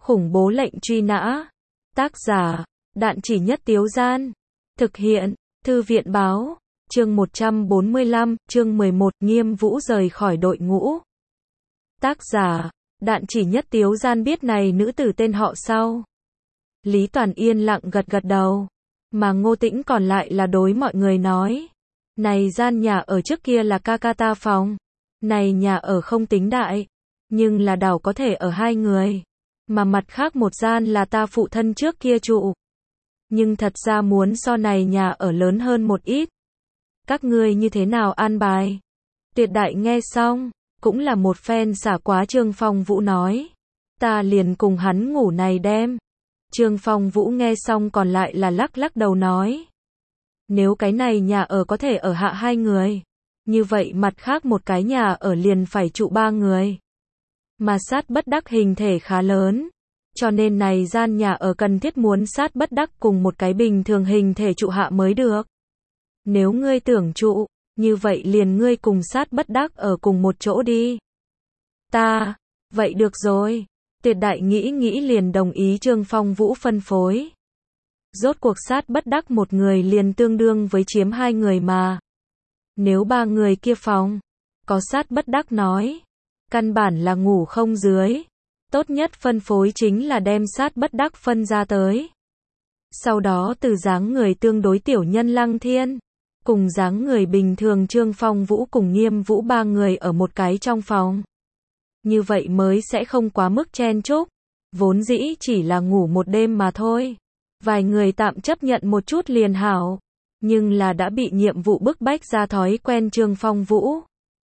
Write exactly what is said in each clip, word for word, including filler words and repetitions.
Khủng bố lệnh truy nã. Tác giả, Đạn Chỉ Nhất Tiếu Gian. Thực hiện, Thư viện Báo. Chương một trăm bốn mươi lăm, chương mười một, Nghiêm Vũ rời khỏi đội ngũ. Tác giả, Đạn Chỉ Nhất Tiếu Gian. Biết này nữ tử tên họ sau. Lý Toàn yên lặng gật gật đầu. Mà Ngô Tĩnh còn lại là đối mọi người nói. Này gian nhà ở trước kia là ca ca ta phòng. Này nhà ở không tính đại. Nhưng là đảo có thể ở hai người. Mà mặt khác một gian là ta phụ thân trước kia trụ. Nhưng thật ra muốn so này nhà ở lớn hơn một ít. Các ngươi như thế nào an bài? Tuyệt Đại nghe xong, cũng là một phen xả quá. Trương Phong Vũ nói. Ta liền cùng hắn ngủ này đêm. Trương Phong Vũ nghe xong còn lại là lắc lắc đầu nói. Nếu cái này nhà ở có thể ở hạ hai người. Như vậy mặt khác một cái nhà ở liền phải trụ ba người. Mà Sát Bất Đắc hình thể khá lớn. Cho nên này gian nhà ở cần thiết muốn Sát Bất Đắc cùng một cái bình thường hình thể trụ hạ mới được. Nếu ngươi tưởng trụ, như vậy liền ngươi cùng Sát Bất Đắc ở cùng một chỗ đi. Ta, vậy được rồi. Tuyệt Đại nghĩ nghĩ liền đồng ý Trương Phong Vũ phân phối. Rốt cuộc Sát Bất Đắc một người liền tương đương với chiếm hai người mà. Nếu ba người kia phòng, có Sát Bất Đắc nói, căn bản là ngủ không dưới. Tốt nhất phân phối chính là đem Sát Bất Đắc phân ra tới. Sau đó từ dáng người tương đối tiểu nhân Lăng Thiên, cùng dáng người bình thường Trương Phong Vũ cùng Nghiêm Vũ ba người ở một cái trong phòng. Như vậy mới sẽ không quá mức chen chúc. Vốn dĩ chỉ là ngủ một đêm mà thôi. Vài người tạm chấp nhận một chút liền hảo. Nhưng là đã bị nhiệm vụ bức bách ra thói quen Trương Phong Vũ.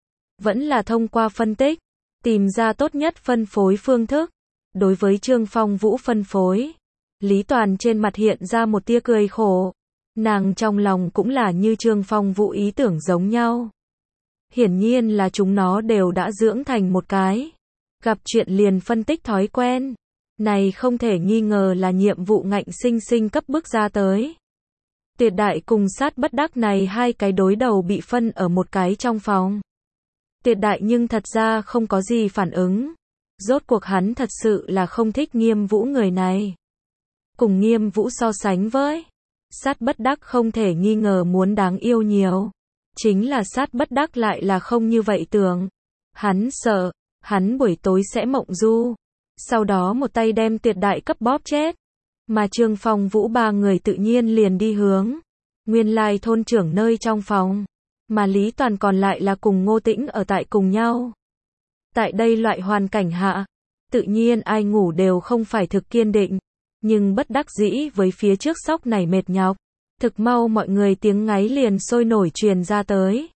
Vẫn là thông qua phân tích, tìm ra tốt nhất phân phối phương thức. Đối với Trương Phong Vũ phân phối, Lý Toàn trên mặt hiện ra một tia cười khổ. Nàng trong lòng cũng là như Trương Phong Vũ ý tưởng giống nhau. Hiển nhiên là chúng nó đều đã dưỡng thành một cái gặp chuyện liền phân tích thói quen. Này không thể nghi ngờ là nhiệm vụ ngạnh sinh sinh cấp bức ra tới. Tuyệt Đại cùng Sát Bất Đắc này hai cái đối đầu bị phân ở một cái trong phòng. Tuyệt Đại nhưng thật ra không có gì phản ứng. Rốt cuộc hắn thật sự là không thích Nghiêm Vũ người này. Cùng Nghiêm Vũ so sánh với Sát Bất Đắc không thể nghi ngờ muốn đáng yêu nhiều. Chính là Sát Bất Đắc lại là không như vậy tưởng. Hắn sợ, hắn buổi tối sẽ mộng du. Sau đó một tay đem Tuyệt Đại cấp bóp chết. Mà Trương Phong Vũ ba người tự nhiên liền đi hướng nguyên lai thôn trưởng nơi trong phòng. Mà Lý Toàn còn lại là cùng Ngô Tĩnh ở tại cùng nhau. Tại đây loại hoàn cảnh hạ, tự nhiên ai ngủ đều không phải thực kiên định. Nhưng bất đắc dĩ với phía trước sóc này mệt nhọc. Thực mau mọi người tiếng ngáy liền sôi nổi truyền ra tới.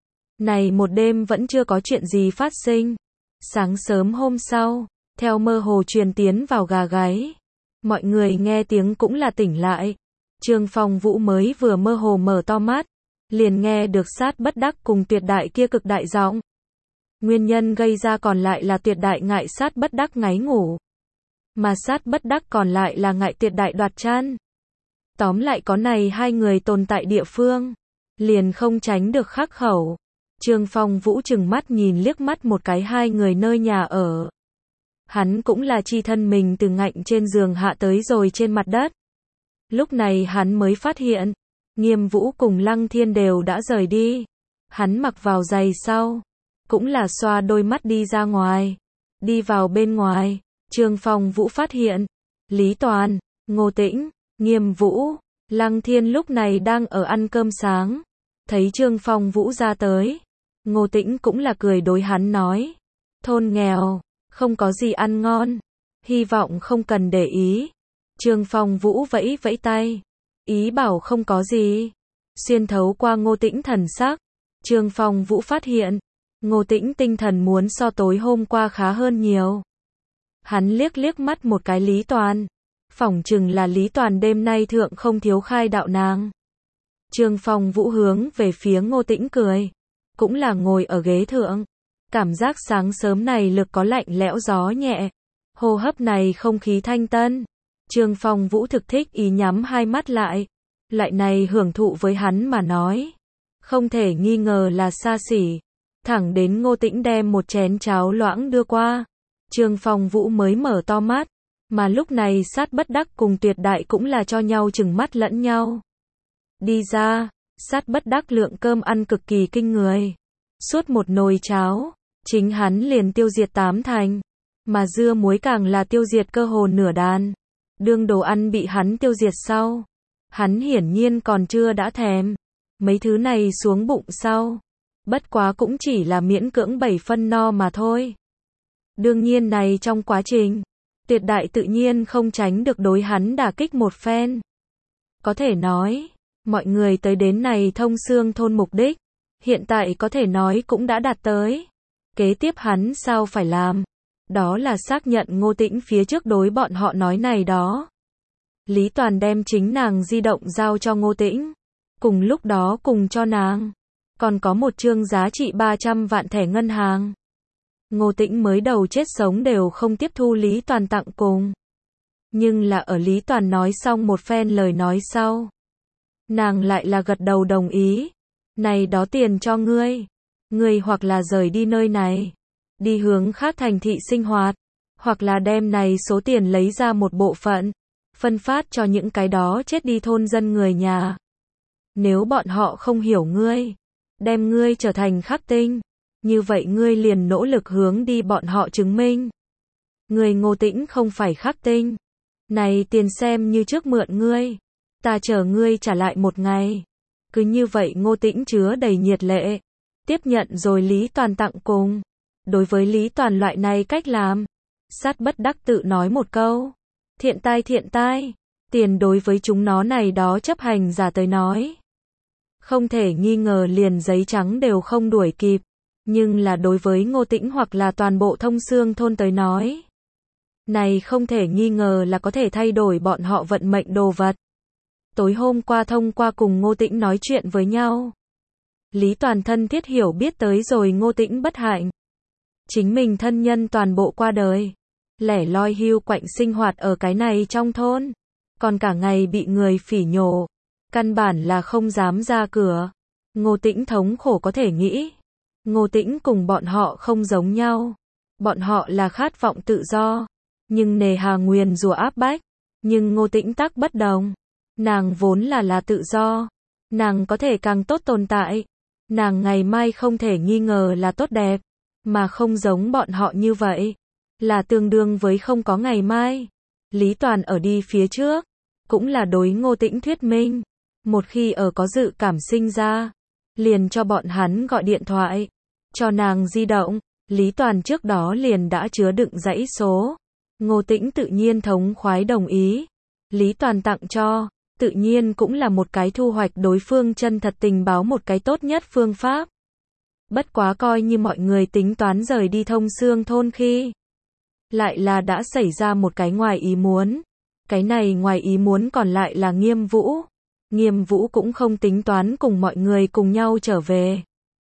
Này một đêm vẫn chưa có chuyện gì phát sinh. Sáng sớm hôm sau, theo mơ hồ truyền tiến vào gà gáy. Mọi người nghe tiếng cũng là tỉnh lại. Trương Phong Vũ mới vừa mơ hồ mở to mắt, liền nghe được Sát Bất Đắc cùng Tuyệt Đại kia cực đại giọng. Nguyên nhân gây ra còn lại là Tuyệt Đại ngại Sát Bất Đắc ngáy ngủ. Mà Sát Bất Đắc còn lại là ngại Tuyệt Đại đoạt chăn. Tóm lại có này hai người tồn tại địa phương, liền không tránh được khắc khẩu. Trương Phong Vũ chừng mắt nhìn liếc mắt một cái hai người nơi nhà ở. Hắn cũng là chi thân mình từ ngạnh trên giường hạ tới rồi trên mặt đất. Lúc này hắn mới phát hiện, Nghiêm Vũ cùng Lăng Thiên đều đã rời đi. Hắn mặc vào giày sau, cũng là xoa đôi mắt đi ra ngoài. Đi vào bên ngoài, Trương Phong Vũ phát hiện, Lý Toàn, Ngô Tĩnh, Nghiêm Vũ, Lăng Thiên lúc này đang ở ăn cơm sáng. Thấy Trương Phong Vũ ra tới, Ngô Tĩnh cũng là cười đối hắn nói. Thôn nghèo, không có gì ăn ngon. Hy vọng không cần để ý. Trương Phong Vũ vẫy vẫy tay. Ý bảo không có gì. Xuyên thấu qua Ngô Tĩnh thần sắc, Trương Phong Vũ phát hiện, Ngô Tĩnh tinh thần muốn so tối hôm qua khá hơn nhiều. Hắn liếc liếc mắt một cái Lý Toàn. Phỏng chừng là Lý Toàn đêm nay thượng không thiếu khai đạo nàng. Trương Phong Vũ hướng về phía Ngô Tĩnh cười. Cũng là ngồi ở ghế thượng. Cảm giác sáng sớm này lực có lạnh lẽo gió nhẹ. Hô hấp này không khí thanh tân. Trương Phong Vũ thực thích ý nhắm hai mắt lại. Loại này hưởng thụ với hắn mà nói. Không thể nghi ngờ là xa xỉ. Thẳng đến Ngô Tĩnh đem một chén cháo loãng đưa qua. Trương Phong Vũ mới mở to mắt. Mà lúc này Sát Bất Đắc cùng Tuyệt Đại cũng là cho nhau chừng mắt lẫn nhau. Đi ra, Sát Bất Đắc lượng cơm ăn cực kỳ kinh người. Suốt một nồi cháo, chính hắn liền tiêu diệt tám thành. Mà dưa muối càng là tiêu diệt cơ hồ nửa đàn. Đương đồ ăn bị hắn tiêu diệt sau. Hắn hiển nhiên còn chưa đã thèm. Mấy thứ này xuống bụng sau. Bất quá cũng chỉ là miễn cưỡng bảy phân no mà thôi. Đương nhiên này trong quá trình, Tuyệt Đại tự nhiên không tránh được đối hắn đả kích một phen. Có thể nói, mọi người tới đến này Thông Xương thôn mục đích, hiện tại có thể nói cũng đã đạt tới. Kế tiếp hắn sao phải làm? Đó là xác nhận Ngô Tĩnh phía trước đối bọn họ nói này đó. Lý Toàn đem chính nàng di động giao cho Ngô Tĩnh. Cùng lúc đó cùng cho nàng. Còn có một chương giá trị ba trăm vạn thẻ ngân hàng. Ngô Tĩnh mới đầu chết sống đều không tiếp thu Lý Toàn tặng cùng. Nhưng là ở Lý Toàn nói xong một phen lời nói sau. Nàng lại là gật đầu đồng ý. Này đó tiền cho ngươi. Ngươi hoặc là rời đi nơi này. Đi hướng khác thành thị sinh hoạt. Hoặc là đem này số tiền lấy ra một bộ phận. Phân phát cho những cái đó chết đi thôn dân người nhà. Nếu bọn họ không hiểu ngươi. Đem ngươi trở thành khắc tinh. Như vậy ngươi liền nỗ lực hướng đi bọn họ chứng minh. Ngươi Ngô Tĩnh không phải khắc tinh. Này tiền xem như trước mượn ngươi. Ta chờ ngươi trả lại một ngày. Cứ như vậy Ngô Tĩnh chứa đầy nhiệt lệ. Tiếp nhận rồi Lý Toàn tặng cùng. Đối với Lý Toàn loại này cách làm. Sát Bất Đắc tự nói một câu. Thiện tai thiện tai. Tiền đối với chúng nó này đó chấp hành giả tới nói. Không thể nghi ngờ liền giấy trắng đều không đuổi kịp. Nhưng là đối với Ngô Tĩnh hoặc là toàn bộ Thông Xương thôn tới nói. Này không thể nghi ngờ là có thể thay đổi bọn họ vận mệnh đồ vật. Tối hôm qua thông qua cùng Ngô Tĩnh nói chuyện với nhau. Lý Toàn thân thiết hiểu biết tới rồi Ngô Tĩnh bất hạnh. Chính mình thân nhân toàn bộ qua đời. Lẻ loi hưu quạnh sinh hoạt ở cái này trong thôn. Còn cả ngày bị người phỉ nhổ. Căn bản là không dám ra cửa. Ngô Tĩnh thống khổ có thể nghĩ. Ngô Tĩnh cùng bọn họ không giống nhau. Bọn họ là khát vọng tự do. Nhưng nề hà nguyền rủa áp bách. Nhưng Ngô Tĩnh tắc bất đồng. Nàng vốn là là tự do. Nàng có thể càng tốt tồn tại. Nàng ngày mai không thể nghi ngờ là tốt đẹp. Mà không giống bọn họ như vậy. Là tương đương với không có ngày mai. Lý Toàn ở đi phía trước. Cũng là đối Ngô Tĩnh thuyết minh. Một khi ở có dự cảm sinh ra. Liền cho bọn hắn gọi điện thoại. Cho nàng di động. Lý Toàn trước đó liền đã chứa đựng dãy số. Ngô Tĩnh tự nhiên thống khoái đồng ý. Lý Toàn tặng cho. Tự nhiên cũng là một cái thu hoạch đối phương chân thật tình báo một cái tốt nhất phương pháp. Bất quá coi như mọi người tính toán rời đi Thông Xương thôn khi. Lại là đã xảy ra một cái ngoài ý muốn. Cái này ngoài ý muốn còn lại là Nghiêm Vũ. Nghiêm Vũ cũng không tính toán cùng mọi người cùng nhau trở về.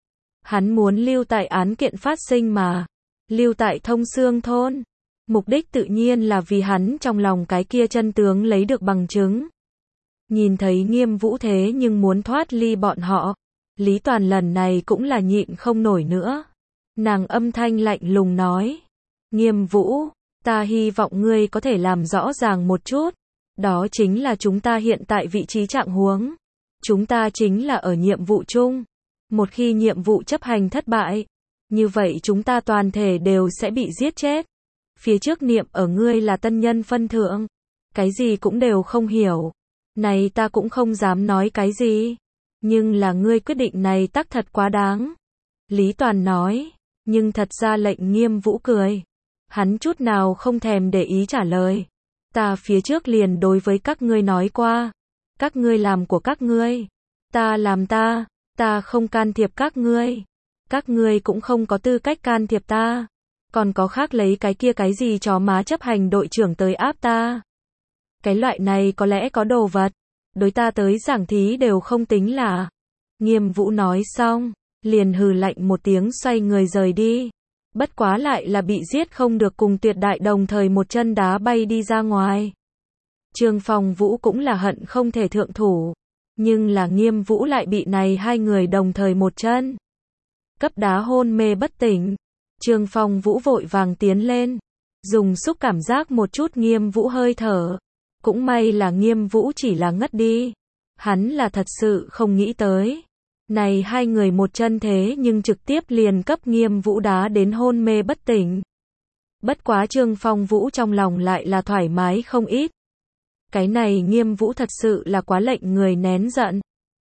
Hắn muốn lưu tại án kiện phát sinh mà. Lưu tại Thông Xương thôn. Mục đích tự nhiên là vì hắn trong lòng cái kia chân tướng lấy được bằng chứng. Nhìn thấy Nghiêm Vũ thế nhưng muốn thoát ly bọn họ. Lý Toàn lần này cũng là nhịn không nổi nữa. Nàng âm thanh lạnh lùng nói. Nghiêm Vũ, ta hy vọng ngươi có thể làm rõ ràng một chút. Đó chính là chúng ta hiện tại vị trí trạng huống. Chúng ta chính là ở nhiệm vụ chung. Một khi nhiệm vụ chấp hành thất bại. Như vậy chúng ta toàn thể đều sẽ bị giết chết. Phía trước niệm ở ngươi là tân nhân phân thượng. Cái gì cũng đều không hiểu. Này ta cũng không dám nói cái gì. Nhưng là ngươi quyết định này tắc thật quá đáng. Lý Toàn nói. Nhưng thật ra lệnh Nghiêm Vũ cười. Hắn chút nào không thèm để ý trả lời. Ta phía trước liền đối với các ngươi nói qua. Các ngươi làm của các ngươi. Ta làm ta. Ta không can thiệp các ngươi. Các ngươi cũng không có tư cách can thiệp ta. Còn có khác lấy cái kia cái gì chó má chấp hành đội trưởng tới áp ta. Cái loại này có lẽ có đồ vật. Đối ta tới giảng thí đều không tính là. Nghiêm Vũ nói xong. Liền hừ lạnh một tiếng xoay người rời đi. Bất quá lại là bị giết không được cùng Tuyệt Đại đồng thời một chân đá bay đi ra ngoài. Trương Phong Vũ cũng là hận không thể thượng thủ. Nhưng là Nghiêm Vũ lại bị này hai người đồng thời một chân. Cấp đá hôn mê bất tỉnh. Trương Phong Vũ vội vàng tiến lên. dùng xúc cảm giác một chút Nghiêm Vũ hơi thở. Cũng may là Nghiêm Vũ chỉ là ngất đi. Hắn là thật sự không nghĩ tới. Này hai người một chân thế nhưng trực tiếp liền cấp Nghiêm Vũ đá đến hôn mê bất tỉnh. Bất quá Trương Phong Vũ trong lòng lại là thoải mái không ít. Cái này Nghiêm Vũ thật sự là quá lệnh người nén giận.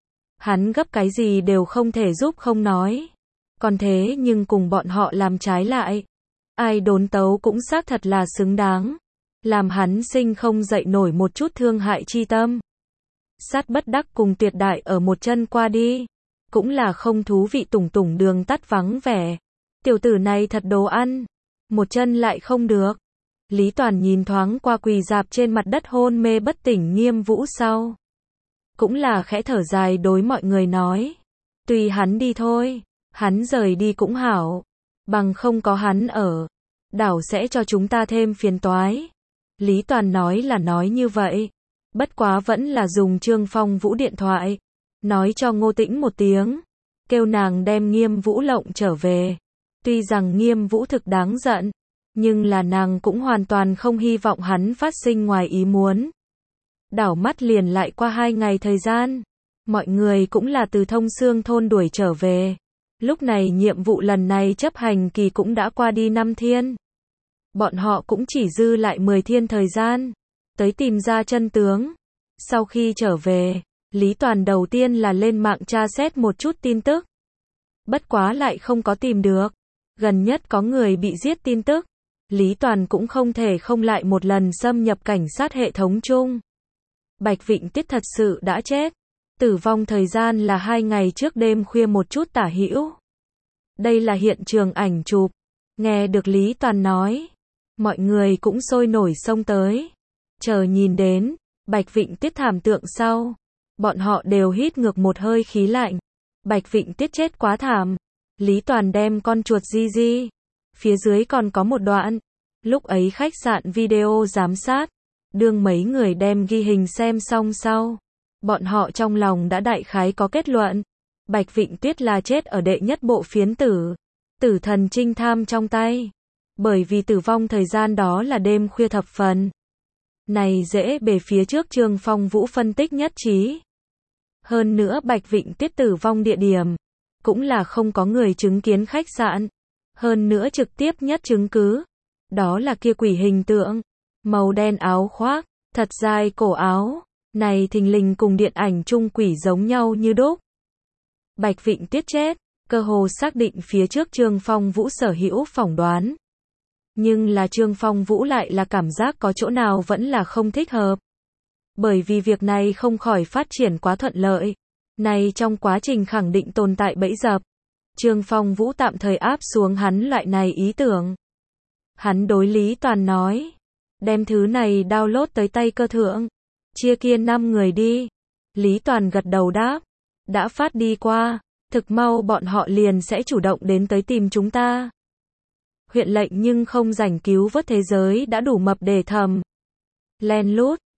Hắn gấp cái gì đều không thể giúp không nói. Còn thế nhưng cùng bọn họ làm trái lại. Ai đốn tấu cũng xác thật là xứng đáng. Làm hắn sinh không dậy nổi một chút thương hại chi tâm. Sát bất đắc cùng tuyệt đại ở một chân qua đi. Cũng là không thú vị, tủng tủng đường tắt vắng vẻ. Tiểu tử này thật đồ ăn. Một chân lại không được. Lý Toàn nhìn thoáng qua quỳ dạp trên mặt đất hôn mê bất tỉnh Nghiêm Vũ sau. Cũng là khẽ thở dài đối mọi người nói. Tùy hắn đi thôi. Hắn rời đi cũng hảo. Bằng không có hắn ở. Đảo sẽ cho chúng ta thêm phiền toái. Lý Toàn nói là nói như vậy. Bất quá vẫn là dùng Trương Phong Vũ điện thoại. Nói cho Ngô Tĩnh một tiếng. Kêu nàng đem Nghiêm Vũ lộng trở về. Tuy rằng Nghiêm Vũ thực đáng giận. Nhưng là nàng cũng hoàn toàn không hy vọng hắn phát sinh ngoài ý muốn. Đảo mắt liền lại qua hai ngày thời gian. Mọi người cũng là từ Thông Xương thôn đuổi trở về. Lúc này nhiệm vụ lần này chấp hành kỳ cũng đã qua đi năm thiên. Bọn họ cũng chỉ dư lại mười thiên thời gian. Tới tìm ra chân tướng. Sau khi trở về, Lý Toàn đầu tiên là lên mạng tra xét một chút tin tức. Bất quá lại không có tìm được. Gần nhất có người bị giết tin tức. Lý Toàn cũng không thể không lại một lần xâm nhập cảnh sát hệ thống chung. Bạch Vịnh Tiết thật sự đã chết. Tử vong thời gian là hai ngày trước đêm khuya một chút tả hữu. Đây là hiện trường ảnh chụp. Nghe được Lý Toàn nói. Mọi người cũng sôi nổi xông tới. Chờ nhìn đến Bạch Vịnh Tiết thảm tượng sau. Bọn họ đều hít ngược một hơi khí lạnh. Bạch Vịnh Tiết chết quá thảm. Lý Toàn đem con chuột di di. Phía dưới còn có một đoạn. Lúc ấy khách sạn video giám sát. Đương mấy người đem ghi hình xem xong sau. Bọn họ trong lòng đã đại khái có kết luận. Bạch Vịnh Tuyết là chết ở đệ nhất bộ phiến tử. Tử thần trinh tham trong tay. Bởi vì tử vong thời gian đó là đêm khuya thập phần. Này dễ bề phía trước Trương Phong Vũ phân tích nhất trí. Hơn nữa Bạch Vịnh Tuyết tử vong địa điểm. Cũng là không có người chứng kiến khách sạn. Hơn nữa trực tiếp nhất chứng cứ. Đó là kia quỷ hình tượng. Màu đen áo khoác. Thật dài cổ áo. Này thình lình cùng điện ảnh chung quỷ giống nhau như đúc. Bạch Vịnh Tuyết chết. Cơ hồ xác định phía trước Trương Phong Vũ sở hữu phỏng đoán. Nhưng là Trương Phong Vũ lại là cảm giác có chỗ nào vẫn là không thích hợp. Bởi vì việc này không khỏi phát triển quá thuận lợi. Này trong quá trình khẳng định tồn tại bẫy dập. Trương Phong Vũ tạm thời áp xuống hắn loại này ý tưởng. Hắn đối Lý Toàn nói. Đem thứ này download tới tay cơ thượng. Chia kia năm người đi. Lý Toàn gật đầu đáp. Đã phát đi qua. Thực mau bọn họ liền sẽ chủ động đến tới tìm chúng ta. Huyện lệnh nhưng không rảnh cứu vớt thế giới đã đủ mập để thầm. Len lút.